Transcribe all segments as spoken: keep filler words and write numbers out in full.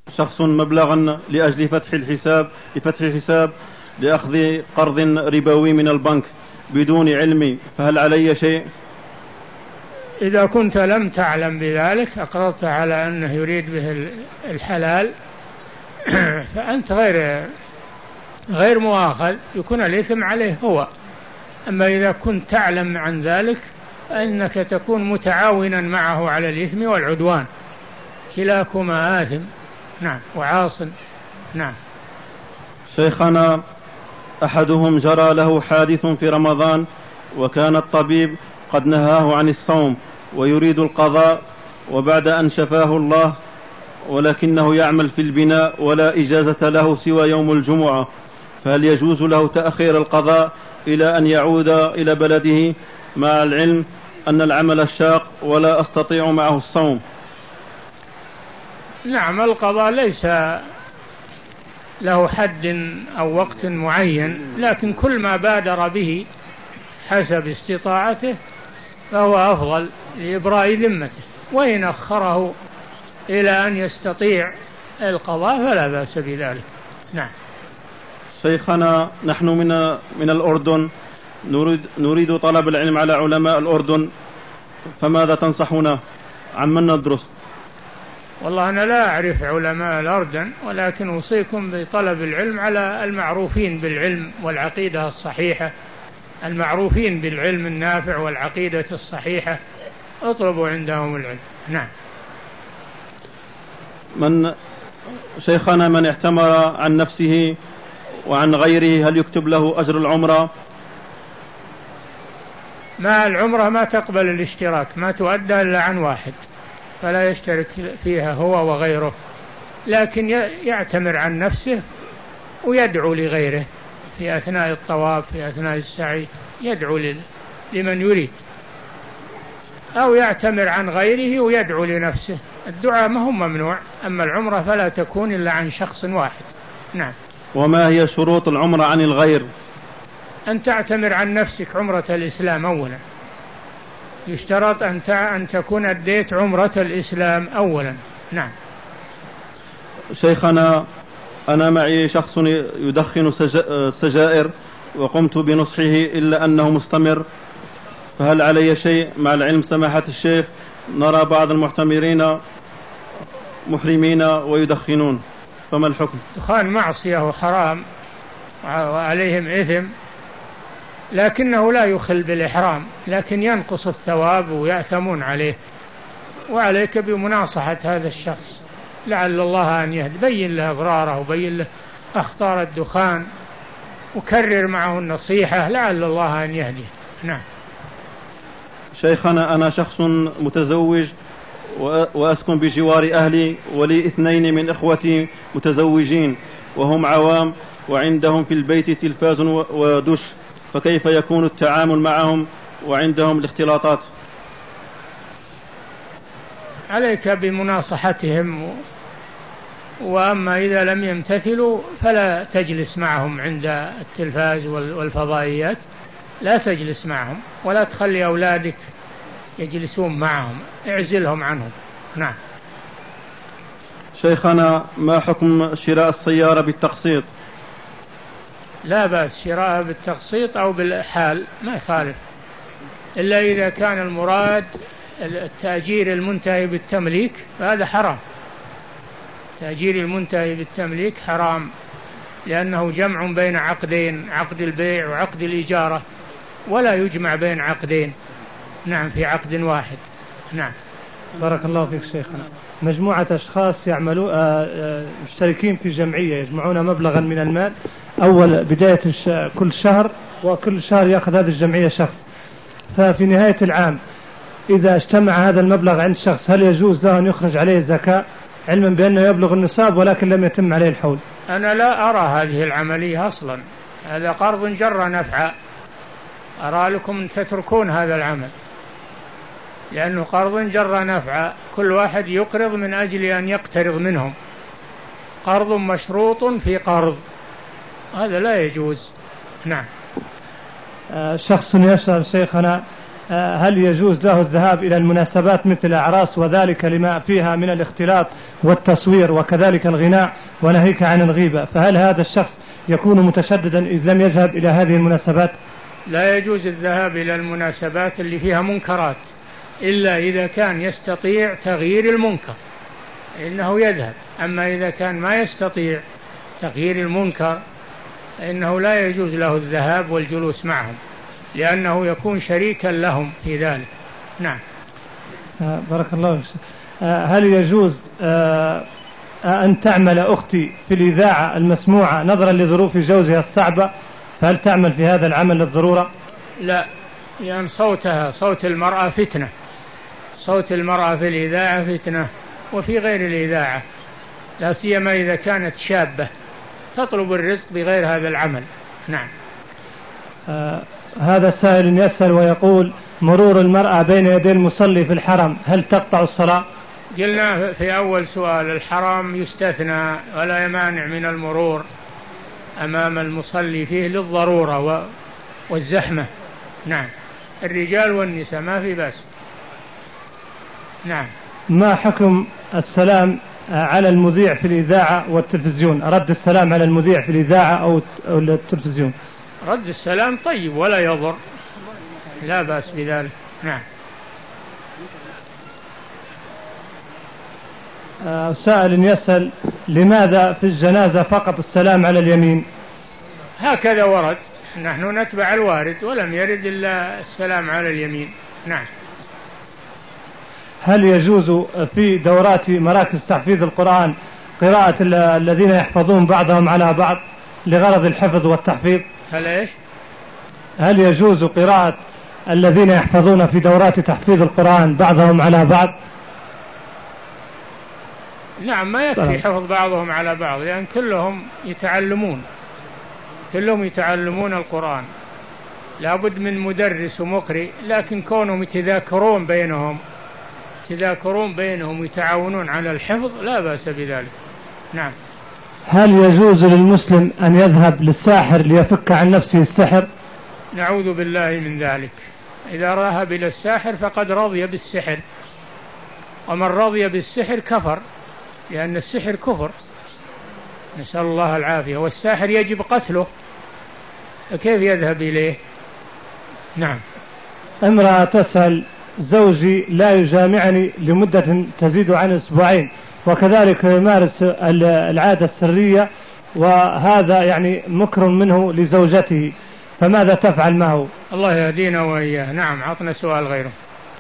شخص مبلغا لأجل فتح الحساب لفتح حساب لأخذ قرض ربوي من البنك بدون علمي، فهل علي شيء؟ إذا كنت لم تعلم بذلك أقررت على أنه يريد به الحلال فأنت غير غير مؤاخذ، يكون الإثم عليه هو. أما إذا كنت تعلم عن ذلك فإنك تكون متعاونا معه على الإثم والعدوان، كلاكما آثم نعم وعاص. نعم. شيخنا، أحدهم جرى له حادث في رمضان وكان الطبيب قد نهاه عن الصوم ويريد القضاء وبعد أن شفاه الله، ولكنه يعمل في البناء ولا إجازة له سوى يوم الجمعة، فهل يجوز له تأخير القضاء إلى أن يعود إلى بلده مع العلم أن العمل الشاق ولا أستطيع معه الصوم؟ نعم، القضاء ليس له حد أو وقت معين، لكن كل ما بادر به حسب استطاعته فهو أفضل لإبراء ذمته، وإن أخره إلى أن يستطيع القضاء فلا بأس بذلك. نعم. شيخنا، نحن من من الأردن نريد نريد طلب العلم على علماء الأردن، فماذا تنصحنا؟ عمن ندرس؟ والله أنا لا أعرف علماء الأردن، ولكن أوصيكم بطلب العلم على المعروفين بالعلم والعقيدة الصحيحة، المعروفين بالعلم النافع والعقيدة الصحيحة، اطلبوا عندهم العلم. نعم. من شيخنا من اعتمر عن نفسه وعن غيره هل يكتب له أجر العمرة؟ ما العمرة ما تقبل الاشتراك، ما تؤدى إلا عن واحد، فلا يشترك فيها هو وغيره، لكن يعتمر عن نفسه ويدعو لغيره في أثناء الطواف، في أثناء السعي يدعو لمن يريد، أو يعتمر عن غيره ويدعو لنفسه. الدعاء ما هو ممنوع، أما العمرة فلا تكون إلا عن شخص واحد. نعم. وما هي شروط العمرة عن الغير؟ أن تعتمر عن نفسك عمرة الإسلام أولا، يشترط أن أن تكون أديت عمرة الإسلام أولا. نعم. شيخنا، أنا معي شخص يدخن سجائر وقمت بنصحه إلا أنه مستمر، فهل علي شيء؟ مع العلم سماحة الشيخ نرى بعض المعتمرين محرمين ويدخنون، فما الحكم؟ دخان معصية وحرام وعليهم إثم، لكنه لا يخل بالإحرام، لكن ينقص الثواب ويأثمون عليه، وعليك بمناصحة هذا الشخص لعل الله أن يهدي، بين له أضراره وبين له أخطار الدخان وكرر معه النصيحة لعل الله أن يهدي. نعم. شيخنا، أنا شخص متزوج وأسكن بجوار أهلي، ولي اثنين من إخوتي متزوجين وهم عوام وعندهم في البيت تلفاز ودش، فكيف يكون التعامل معهم وعندهم الاختلاطات؟ عليك بمناصحتهم، وأما إذا لم يمتثلوا فلا تجلس معهم عند التلفاز والفضائيات، لا تجلس معهم ولا تخلي أولادك يجلسون معهم، اعزلهم عنهم. نعم. شيخنا، ما حكم شراء السيارة بالتقسيط؟ لا بأس شراءها بالتقسيط أو بالحال، ما يخالف، إلا إذا كان المراد التأجير المنتهي بالتمليك فهذا حرام. تأجير المنتهي بالتمليك حرام، لأنه جمع بين عقدين، عقد البيع وعقد الإجارة، ولا يجمع بين عقدين. نعم، في عقد واحد. نعم. بارك الله فيك شيخنا. مجموعة أشخاص يعملون مشتركين في جمعية، يجمعون مبلغا من المال أول بداية كل شهر، وكل شهر يأخذ هذه الجمعية شخص، ففي نهاية العام إذا اجتمع هذا المبلغ عند شخص هل يجوز له أن يخرج عليه الزكاة، علما بأنه يبلغ النصاب ولكن لم يتم عليه الحول؟ أنا لا أرى هذه العملية أصلا، هذا قرض جر نفعا، أرى لكم أن تتركون هذا العمل، لأنه قرض جر نفعا، كل واحد يقرض من أجل أن يقترض منهم، قرض مشروط في قرض، هذا لا يجوز. نعم. آه شخص يسأل شيخنا هل يجوز له الذهاب إلى المناسبات مثل الأعراس وذلك لما فيها من الاختلاط والتصوير وكذلك الغناء وناهيك عن الغيبة، فهل هذا الشخص يكون متشددا إذ لم يذهب إلى هذه المناسبات؟ لا يجوز الذهاب إلى المناسبات اللي فيها منكرات إلا إذا كان يستطيع تغيير المنكر إنه يذهب، أما إذا كان ما يستطيع تغيير المنكر إنه لا يجوز له الذهاب والجلوس معهم لأنه يكون شريكا لهم في ذلك. نعم. آه بارك الله فيك. آه هل يجوز آه أن تعمل أختي في الإذاعة المسموعة نظرا لظروف جوزها الصعبة، فهل تعمل في هذا العمل للضرورة؟ لا، لأن صوتها صوت المرأة فتنة، صوت المرأة في الإذاعة فتنة وفي غير الإذاعة، لا سيما إذا كانت شابة تطلب الرزق بغير هذا العمل. نعم. آه هذا سائل يسأل ويقول: مرور المرأة بين يدي المصلي في الحرم هل تقطع الصلاة؟ قلنا في أول سؤال الحرام يستثنى ولا يمانع من المرور أمام المصلي فيه للضرورة والزحمة. نعم. الرجال والنساء ما في بأس. نعم. ما حكم السلام على المذيع في الإذاعة والتلفزيون؟ رد السلام على المذيع في الإذاعة أو التلفزيون؟ رد السلام طيب ولا يضر، لا بأس بذلك. نعم. آه سائل يسأل: لماذا في الجنازة فقط السلام على اليمين؟ هكذا ورد، نحن نتبع الوارد ولم يرد إلا السلام على اليمين. نعم. هل يجوز في دورات مراكز تحفيظ القرآن قراءة الذين يحفظون بعضهم على بعض لغرض الحفظ والتحفيظ؟ هل إيش؟ هل يجوز قراءة الذين يحفظون في دورات تحفيظ القرآن بعضهم على بعض؟ نعم، ما يكفي حفظ بعضهم على بعض لأن كلهم يتعلمون كلهم يتعلمون القرآن، لابد من مدرس ومقرئ، لكن كونهم يتذاكرون بينهم يتذاكرون بينهم ويتعاونون على الحفظ لا بأس بذلك. نعم. هل يجوز للمسلم أن يذهب للساحر ليفك عن نفسه السحر؟ نعوذ بالله من ذلك، إذا ذهب إلى الساحر فقد رضي بالسحر، ومن رضي بالسحر كفر، لأن السحر كفر، نسأل الله العافية، والساحر يجب قتله، فكيف يذهب إليه؟ نعم. امرأة تسأل: زوجي لا يجامعني لمدة تزيد عن أسبوعين وكذلك يمارس العادة السرية، وهذا يعني مكر منه لزوجته، فماذا تفعل معه؟ الله يهدينا وإياه. نعم. عطنا سؤال غيره.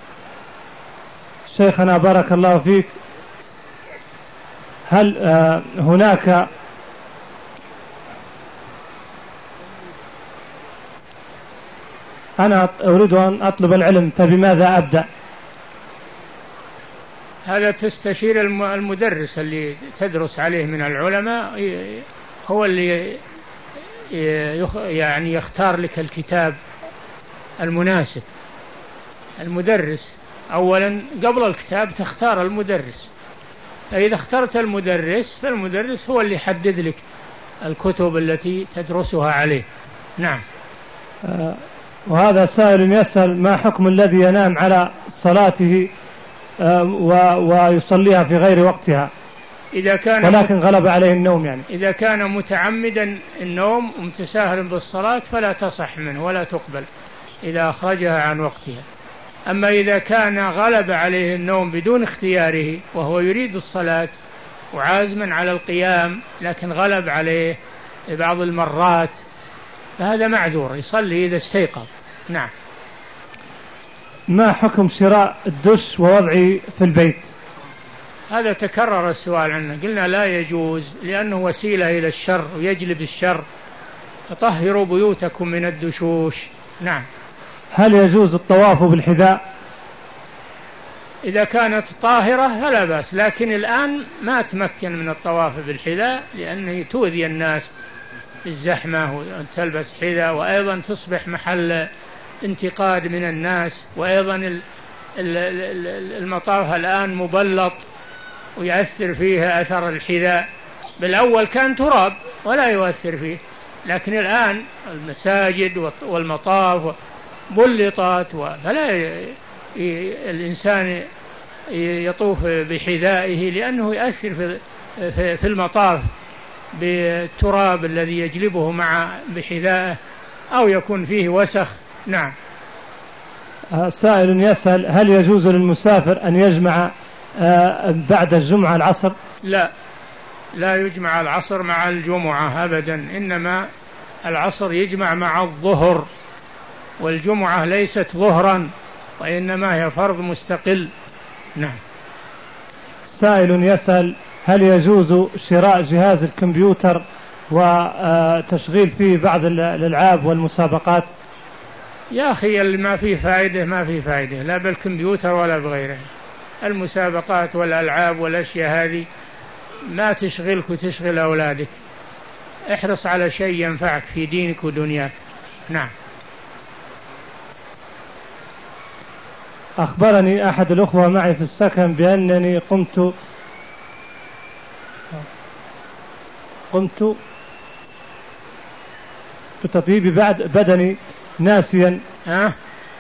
شيخنا بارك الله فيك، هل آه هناك أنا أريد أن أطلب العلم فبماذا أبدأ؟ هذا تستشير المدرس اللي تدرس عليه من العلماء، هو اللي يعني يختار لك الكتاب المناسب. المدرس أولا قبل الكتاب تختار المدرس، فإذا اخترت المدرس فالمدرس هو اللي يحدد لك الكتب التي تدرسها عليه. نعم. آه وهذا سائل يسأل: ما حكم الذي ينام على صلاته آه ويصليها في غير وقتها إذا كان ولكن غلب عليه النوم؟ يعني إذا كان متعمدا النوم ومتساهلا بالصلاة فلا تصح منه ولا تقبل إذا أخرجها عن وقتها. أما إذا كان غلب عليه النوم بدون اختياره وهو يريد الصلاة وعازما على القيام لكن غلب عليه بعض المرات فهذا معذور، يصلي إذا استيقظ. نعم. ما حكم شراء الدش ووضعه في البيت؟ هذا تكرر السؤال عنه، قلنا لا يجوز لأنه وسيلة إلى الشر ويجلب الشر، فطهروا بيوتكم من الدشوش. نعم. هل يجوز الطواف بالحذاء؟ إذا كانت طاهرة فلا بأس، لكن الآن ما تمكن من الطواف بالحذاء لأنه تؤذي الناس بالزحمة وتلبس حذاء، وأيضا تصبح محل انتقاد من الناس، وأيضا المطاف الآن مبلط ويؤثر فيها أثر الحذاء. بالأول كان تراب ولا يؤثر فيه، لكن الآن المساجد والمطاف بلطت، فلا الإنسان يطوف بحذائه لأنه يؤثر في المطاف بالتراب الذي يجلبه مع بحذائه أو يكون فيه وسخ. نعم. سائل يسأل: هل يجوز للمسافر أن يجمع بعد الجمعة العصر؟ لا، لا يجمع العصر مع الجمعة أبدا، إنما العصر يجمع مع الظهر، والجمعة ليست ظهرا وإنما هي فرض مستقل. نعم. سائل يسأل: هل يجوز شراء جهاز الكمبيوتر وتشغيل فيه بعض الألعاب والمسابقات؟ يا أخي اللي ما فيه فائدة ما فيه فائدة، لا بالكمبيوتر ولا بغيره. المسابقات والألعاب والأشياء هذه ما تشغلك وتشغل أولادك، احرص على شيء ينفعك في دينك ودنياك. نعم. أخبرني أحد الأخوة معي في السكن بأنني قمت قمت بتطيب بعد بدني ناسيا ها؟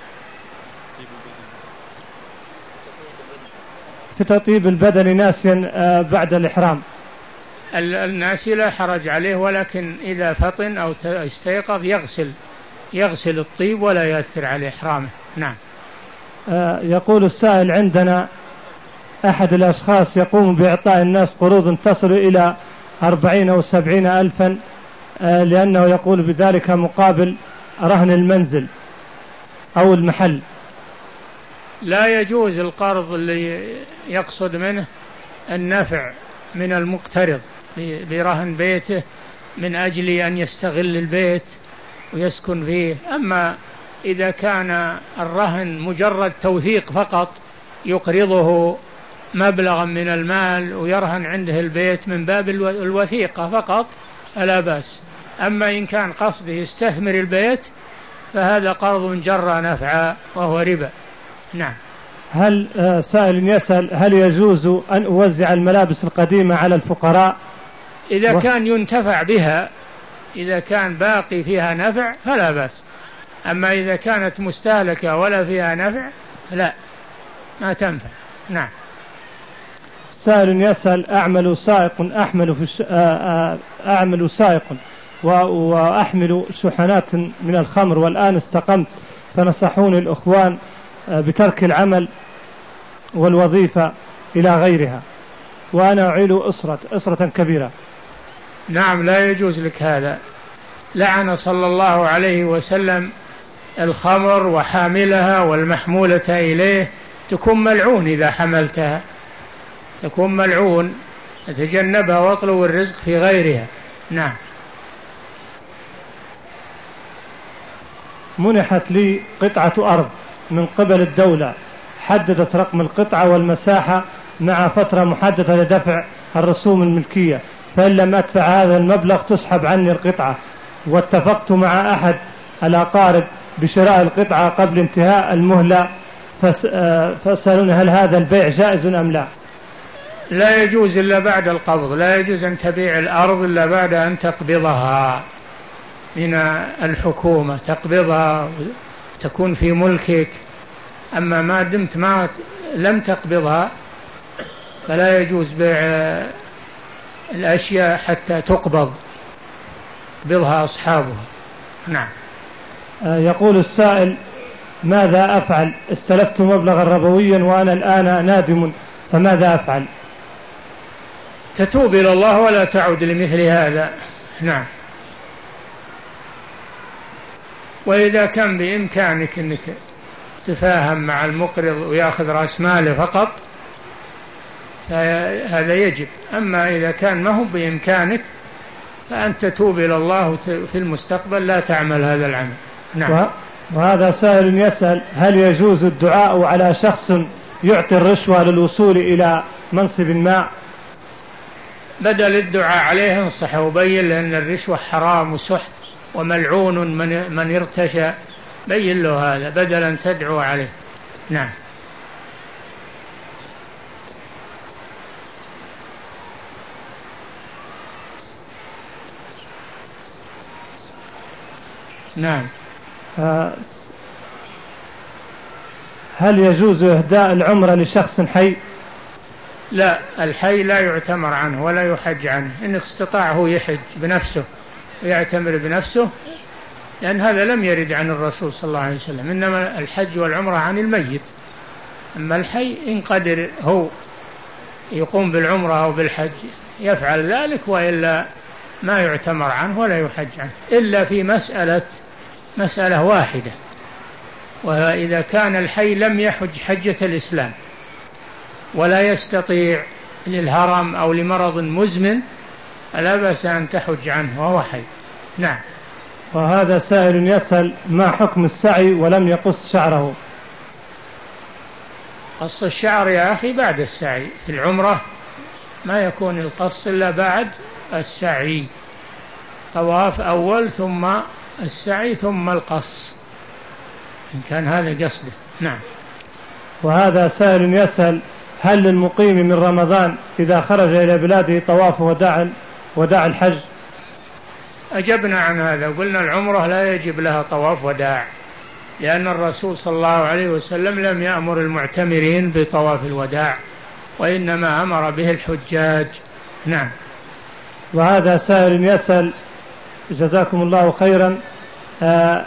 في تطيب البدن ناسيا بعد الإحرام. الناسي لا حرج عليه، ولكن إذا فطن أو استيقظ يغسل يغسل الطيب ولا يؤثر على إحرامه. نعم. يقول السائل: عندنا أحد الأشخاص يقوم بإعطاء الناس قروض تصل إلى أربعين أو سبعين ألفا، لأنه يقول بذلك مقابل رهن المنزل أو المحل. لا يجوز القرض اللي يقصد منه النفع من المقترض برهن بيته من أجل أن يستغل البيت ويسكن فيه. أما إذا كان الرهن مجرد توثيق فقط، يقرضه مبلغا من المال ويرهن عنده البيت من باب الوثيقة فقط فلا بأس. أما إن كان قصده يستثمر البيت فهذا قرض جر نفعا وهو ربا. نعم. هل سائل يسأل: هل يجوز أن أوزع الملابس القديمة على الفقراء؟ إذا و... كان ينتفع بها، إذا كان باقي فيها نفع فلا بأس. أما إذا كانت مستهلكة ولا فيها نفع لا، ما تنفع. نعم. سائل يسأل: أعمل سائق أحمل في الش... أعمل سائق وأحمل شحنات من الخمر، والآن استقمت، فنصحوني الأخوان بترك العمل والوظيفة إلى غيرها، وأنا أعيل أسرة أسرة كبيرة. نعم، لا يجوز لك هذا. لعن صلى الله عليه وسلم الخمر وحاملها والمحمولة إليه، تكون ملعون إذا حملتها، تكون ملعون، تتجنبها واطلب الرزق في غيرها. نعم. منحت لي قطعة أرض من قبل الدولة، حددت رقم القطعة والمساحة مع فترة محددة لدفع الرسوم الملكية، فإن لم أدفع هذا المبلغ تسحب عني القطعة، واتفقت مع أحد الأقارب بشراء القطعة قبل انتهاء المهلة، فسألوني هل هذا البيع جائز أم لا؟ لا يجوز إلا بعد القبض، لا يجوز أن تبيع الأرض إلا بعد أن تقبضها من الحكومة، تقبضها تكون في ملكك. أما ما دمت ما لم تقبضها فلا يجوز بيع الأشياء حتى تقبض، قبضها أصحابها. نعم. يقول السائل: ماذا أفعل؟ استلفت مبلغا ربويا وأنا الآن نادم، فماذا أفعل؟ تتوب إلى الله ولا تعود لمثل هذا. نعم. وإذا كان بإمكانك أنك تفاهم مع المقرض ويأخذ رأس ماله فقط فهذا يجب. أما إذا كان ما هو بإمكانك فأنت تتوب إلى الله في المستقبل لا تعمل هذا العمل. نعم. وهذا سائل يسأل: هل يجوز الدعاء على شخص يعطي الرشوة للوصول إلى منصب ما؟ بدل الدعاء عليه انصحه وبين لأن الرشوة حرام وسحت وملعون من, من ارتشى، بين له هذا بدل أن تدعو عليه. نعم. نعم. هل يجوز إهداء العمرة لشخص حي؟ لا، الحي لا يعتمر عنه ولا يحج عنه. إن استطاع هو يحج بنفسه ويعتمر بنفسه، لأن هذا لم يرد عن الرسول صلى الله عليه وسلم، إنما الحج والعمرة عن الميت. أما الحي إن قدر هو يقوم بالعمرة أو بالحج يفعل ذلك، وإلا ما يعتمر عنه ولا يحج عنه، إلا في مسألة مسألة واحدة، وإذا كان الحي لم يحج حجة الإسلام ولا يستطيع للهرم أو لمرض مزمن فلا بأس أن تحج عنه وهو حي. نعم. وهذا سائل يسأل: ما حكم السعي ولم يقص شعره؟ قص الشعر يا أخي بعد السعي. في العمرة ما يكون القص إلا بعد السعي، طواف أول ثم السعي ثم القص، إن كان هذا قصده. نعم. وهذا سائل يسأل: هل للمقيم من رمضان إذا خرج إلى بلاده طواف وداع وداع الحج؟ أجبنا عن هذا وقلنا العمرة لا يجب لها طواف وداع، لأن الرسول صلى الله عليه وسلم لم يأمر المعتمرين بطواف الوداع، وإنما أمر به الحجاج. نعم. وهذا سائل يسأل: جزاكم الله خيرا، آه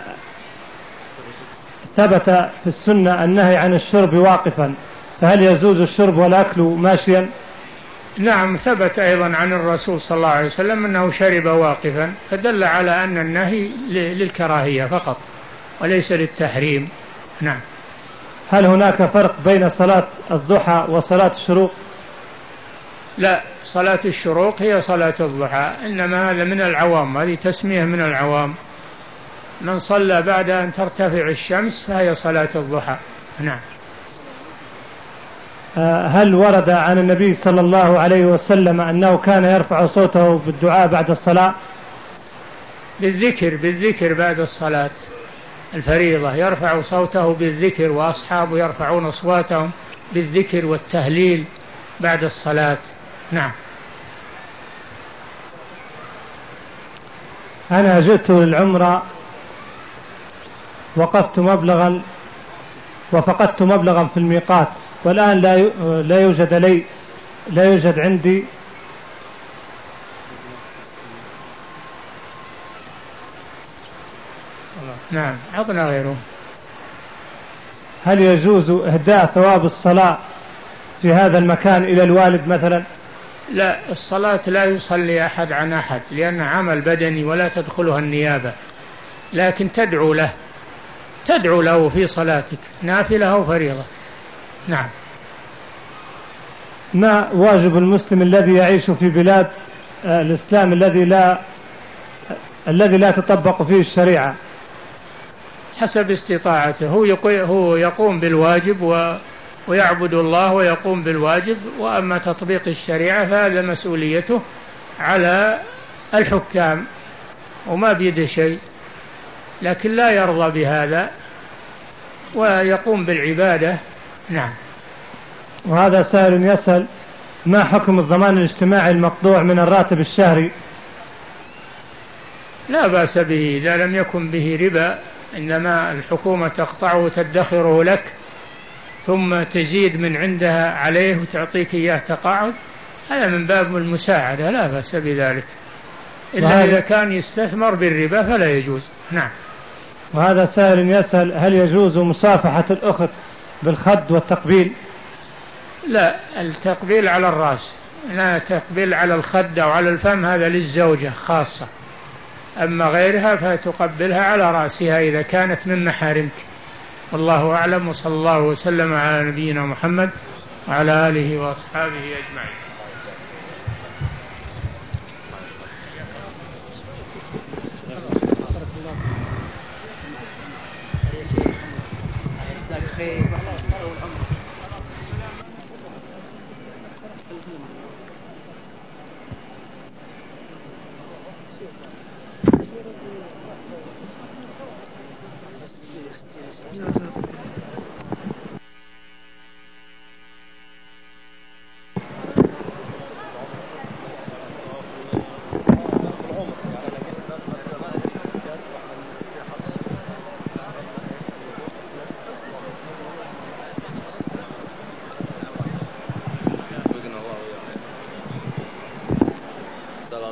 ثبت في السنة النهي عن الشرب واقفا، فهل يجوز الشرب والأكل ماشيا؟ نعم، ثبت أيضا عن الرسول صلى الله عليه وسلم أنه شرب واقفا، فدل على أن النهي للكراهية فقط وليس للتحريم. نعم. هل هناك فرق بين صلاة الضحى وصلاة الشروق؟ لا، صلاة الشروق هي صلاة الضحى، إنما هذا من العوام، هذه تسمية من العوام. من صلى بعد أن ترتفع الشمس فهي صلاة الضحى. نعم. هل ورد عن النبي صلى الله عليه وسلم أنه كان يرفع صوته بالدعاء بعد الصلاة؟ بالذكر بالذكر بعد الصلاة الفريضة يرفع صوته بالذكر، وأصحابه يرفعون أصواتهم بالذكر والتهليل بعد الصلاة. نعم. أنا جئت للعمرة وقفت مبلغا وفقدت مبلغا في الميقات، والآن لا لا يوجد لي لا يوجد عندي نعم. عطنا غيره. هل يجوز إهداء ثواب الصلاة في هذا المكان إلى الوالد مثلا؟ لا، الصلاة لا يصلي أحد عن أحد، لأنه عمل بدني ولا تدخلها النيابة، لكن تدعو له تدعو له في صلاتك، نافلة أو فريضة. نعم. ما واجب المسلم الذي يعيش في بلاد الإسلام الذي لا الذي لا تطبق فيه الشريعة؟ حسب استطاعته، هو يقوم بالواجب و ويعبد الله ويقوم بالواجب، وأما تطبيق الشريعة فهذا مسؤوليته على الحكام وما بيده شيء، لكن لا يرضى بهذا ويقوم بالعبادة. نعم. وهذا سائل يسأل: ما حكم الضمان الاجتماعي المقطوع من الراتب الشهري؟ لا بأس به إذا لم يكن به ربا، إنما الحكومة تقطعه وتدخره لك ثم تزيد من عندها عليه وتعطيك إياه تقاعد، هذا من باب المساعدة، لا بأس بذلك، إلا إذا كان يستثمر بالربا فلا يجوز. نعم. وهذا سائل يسأل: هل يجوز مصافحة الأخت بالخد والتقبيل؟ لا، التقبيل على الرأس، لا تقبيل على الخد أو على الفم، هذا للزوجة خاصة، أما غيرها فتقبلها على رأسها إذا كانت من محارمك. والله أعلم، وصلى الله وسلم على نبينا محمد وعلى آله وأصحابه أجمعين.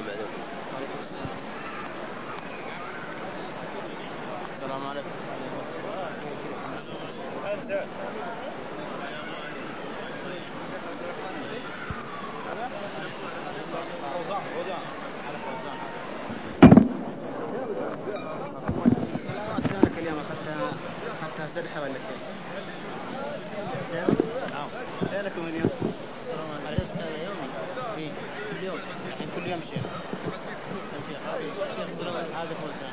بعدين. السلام عليكم. شلونك اليوم؟ اخذتها اخذتها سدحه ولا كيف؟ نعم. فينكم اليوم؟ الدرس هذا يومي. اي كل يوم الحين كل يوم شيخ. شيخ هذا هذا